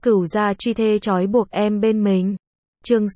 Cửu gia truy thê trói buộc em bên mình. Chương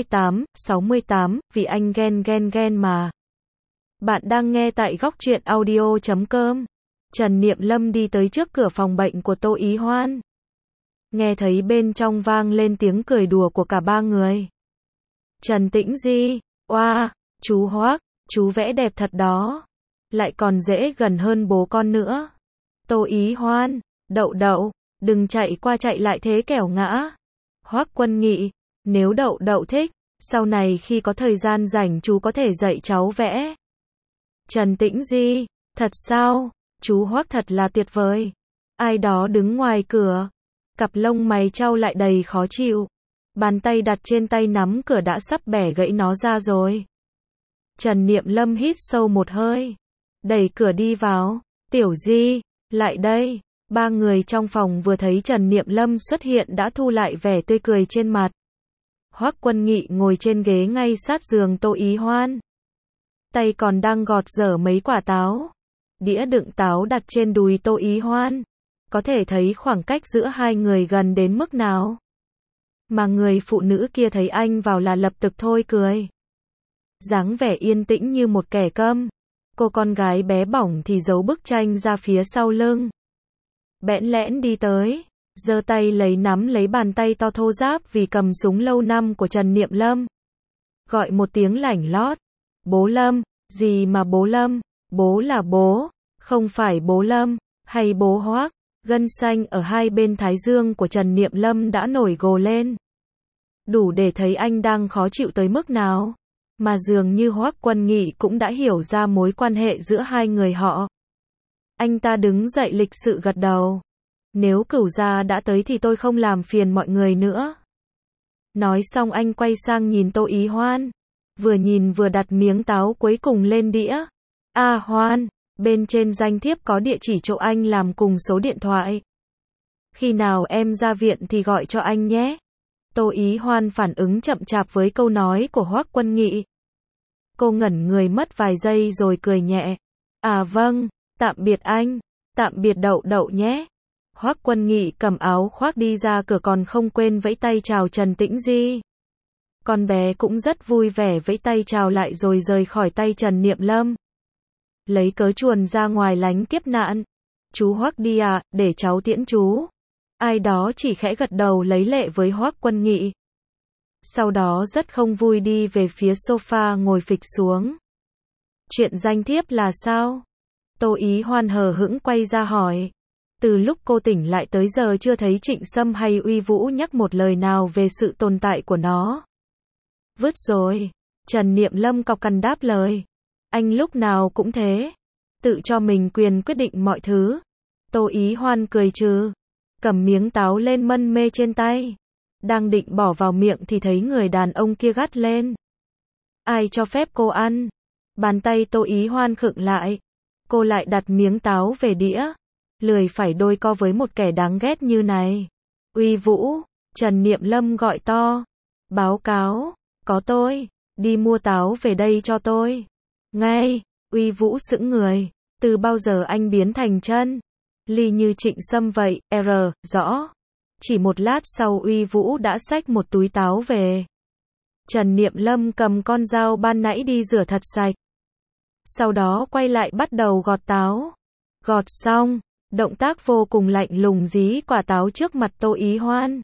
68, vì anh ghen mà. Bạn đang nghe tại góc truyện audio.com. Trần Niệm Lâm đi tới trước cửa phòng bệnh của Tô Ý Hoan. Nghe thấy bên trong vang lên tiếng cười đùa của cả ba người. Trần Tĩnh Di, oa, chú Hoác, chú vẽ đẹp thật đó. Lại còn dễ gần hơn bố con nữa. Tô Ý Hoan, Đậu, đừng chạy qua chạy lại thế kẻo ngã. Hoác Quân Nghị, nếu Đậu thích, sau này khi có thời gian rảnh chú có thể dạy cháu vẽ. Trần Tĩnh Di, thật sao? Chú Hoác thật là tuyệt vời. Ai đó đứng ngoài cửa. Cặp lông mày chau lại đầy khó chịu. Bàn tay đặt trên tay nắm cửa đã sắp bẻ gãy nó ra rồi. Trần Niệm Lâm hít sâu một hơi. Đẩy cửa đi vào. Tiểu Di, lại đây. Ba người trong phòng vừa thấy Trần Niệm Lâm xuất hiện đã thu lại vẻ tươi cười trên mặt. Hoác Quân Nghị ngồi trên ghế ngay sát giường Tô Ý Hoan. Tay còn đang gọt dở mấy quả táo. Đĩa đựng táo đặt trên đùi Tô Ý Hoan. Có thể thấy khoảng cách giữa hai người gần đến mức nào. Mà người phụ nữ kia thấy anh vào là lập tức thôi cười. Dáng vẻ yên tĩnh như một kẻ câm. Cô con gái bé bỏng thì giấu bức tranh ra phía sau lưng. Bẽn lẽn đi tới, giơ tay nắm lấy bàn tay to thô ráp vì cầm súng lâu năm của Trần Niệm Lâm. Gọi một tiếng lảnh lót. Bố Lâm, gì mà bố Lâm, bố là bố, không phải bố Lâm, hay bố Hoác. Gân xanh ở hai bên thái dương của Trần Niệm Lâm đã nổi gồ lên. Đủ để thấy anh đang khó chịu tới mức nào. Mà dường như Hoác Quân Nghị cũng đã hiểu ra mối quan hệ giữa hai người họ. Anh ta đứng dậy lịch sự gật đầu. Nếu Cửu gia đã tới thì tôi không làm phiền mọi người nữa. Nói xong anh quay sang nhìn Tô Ý Hoan. Vừa nhìn vừa đặt miếng táo cuối cùng lên đĩa. Hoan, bên trên danh thiếp có địa chỉ chỗ anh làm cùng số điện thoại. Khi nào em ra viện thì gọi cho anh nhé. Tô Ý Hoan phản ứng chậm chạp với câu nói của Hoác Quân Nghị. Cô ngẩn người mất vài giây rồi cười nhẹ. Vâng, tạm biệt anh, tạm biệt Đậu nhé. Hoác Quân Nghị cầm áo khoác đi ra cửa còn không quên vẫy tay chào Trần Tĩnh Di. Con bé cũng rất vui vẻ vẫy tay chào lại rồi rời khỏi tay Trần Niệm Lâm. Lấy cớ chuồn ra ngoài lánh kiếp nạn. Chú Hoác đi à, để cháu tiễn chú. Ai đó chỉ khẽ gật đầu lấy lệ với Hoác Quân Nghị. Sau đó rất không vui đi về phía sofa ngồi phịch xuống. Chuyện danh thiếp là sao? Tô Ý Hoan hờ hững quay ra hỏi. Từ lúc cô tỉnh lại tới giờ chưa thấy Trịnh Sâm hay Uy Vũ nhắc một lời nào về sự tồn tại của nó. Vứt rồi. Trần Niệm Lâm cọc cằn đáp lời. Anh lúc nào cũng thế. Tự cho mình quyền quyết định mọi thứ. Tô Ý Hoan cười trừ. Cầm miếng táo lên mân mê trên tay. Đang định bỏ vào miệng thì thấy người đàn ông kia gắt lên. Ai cho phép cô ăn? Bàn tay Tô Ý Hoan khựng lại. Cô lại đặt miếng táo về đĩa. Lười phải đôi co với một kẻ đáng ghét như này. Uy Vũ, Trần Niệm Lâm gọi to. Báo cáo, có tôi, đi mua táo về đây cho tôi. Ngay, Uy Vũ sững người. Từ bao giờ anh biến thành chân ly như Trịnh Sâm vậy? Rõ. Chỉ một lát sau Uy Vũ đã xách một túi táo về. Trần Niệm Lâm cầm con dao ban nãy đi rửa thật sạch. Sau đó quay lại bắt đầu gọt táo. Gọt xong, động tác vô cùng lạnh lùng dí quả táo trước mặt Tô Ý Hoan.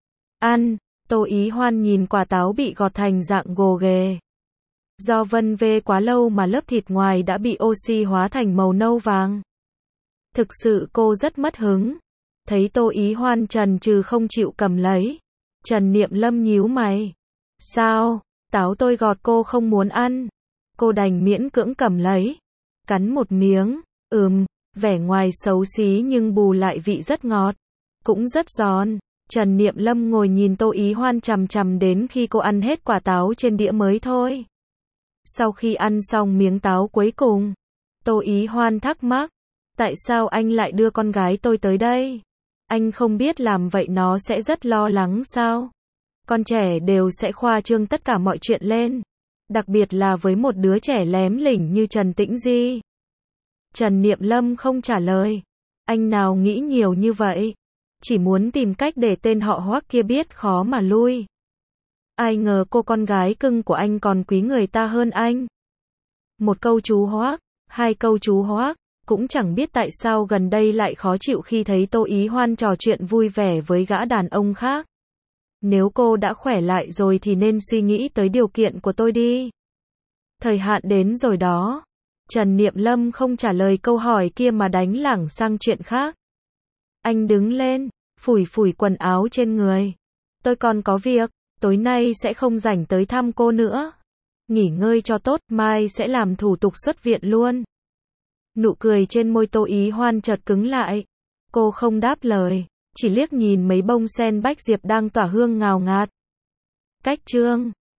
Ăn, Tô Ý Hoan nhìn quả táo bị gọt thành dạng gồ ghề. Do vân vê quá lâu mà lớp thịt ngoài đã bị oxy hóa thành màu nâu vàng. Thực sự cô rất mất hứng. Thấy Tô Ý Hoan chần chừ không chịu cầm lấy. Trần Niệm Lâm nhíu mày. Sao, táo tôi gọt cô không muốn ăn. Cô đành miễn cưỡng cầm lấy. Cắn một miếng. Vẻ ngoài xấu xí nhưng bù lại vị rất ngọt. Cũng rất giòn. Trần Niệm Lâm ngồi nhìn Tô Ý Hoan chằm chằm đến khi cô ăn hết quả táo trên đĩa mới thôi. Sau khi ăn xong miếng táo cuối cùng, Tô Ý Hoan thắc mắc. Tại sao anh lại đưa con gái tôi tới đây? Anh không biết làm vậy nó sẽ rất lo lắng sao? Con trẻ đều sẽ khoa trương tất cả mọi chuyện lên. Đặc biệt là với một đứa trẻ lém lỉnh như Trần Tĩnh Di. Trần Niệm Lâm không trả lời. Anh nào nghĩ nhiều như vậy? chỉ muốn tìm cách để tên họ Hoắc kia biết khó mà lui. Ai ngờ cô con gái cưng của anh còn quý người ta hơn anh. Một câu chú Hoắc, hai câu chú Hoắc, cũng chẳng biết tại sao gần đây lại khó chịu khi thấy Tô Ý Hoan trò chuyện vui vẻ với gã đàn ông khác. Nếu cô đã khỏe lại rồi thì nên suy nghĩ tới điều kiện của tôi đi. Thời hạn đến rồi đó. Trần Niệm Lâm không trả lời câu hỏi kia mà đánh lảng sang chuyện khác. Anh đứng lên, phủi phủi quần áo trên người. Tôi còn có việc, tối nay sẽ không rảnh tới thăm cô nữa. Nghỉ ngơi cho tốt, mai sẽ làm thủ tục xuất viện luôn. Nụ cười trên môi Tô Ý Hoan chợt cứng lại. Cô không đáp lời, chỉ liếc nhìn mấy bông sen bách diệp đang tỏa hương ngào ngạt. Cách chương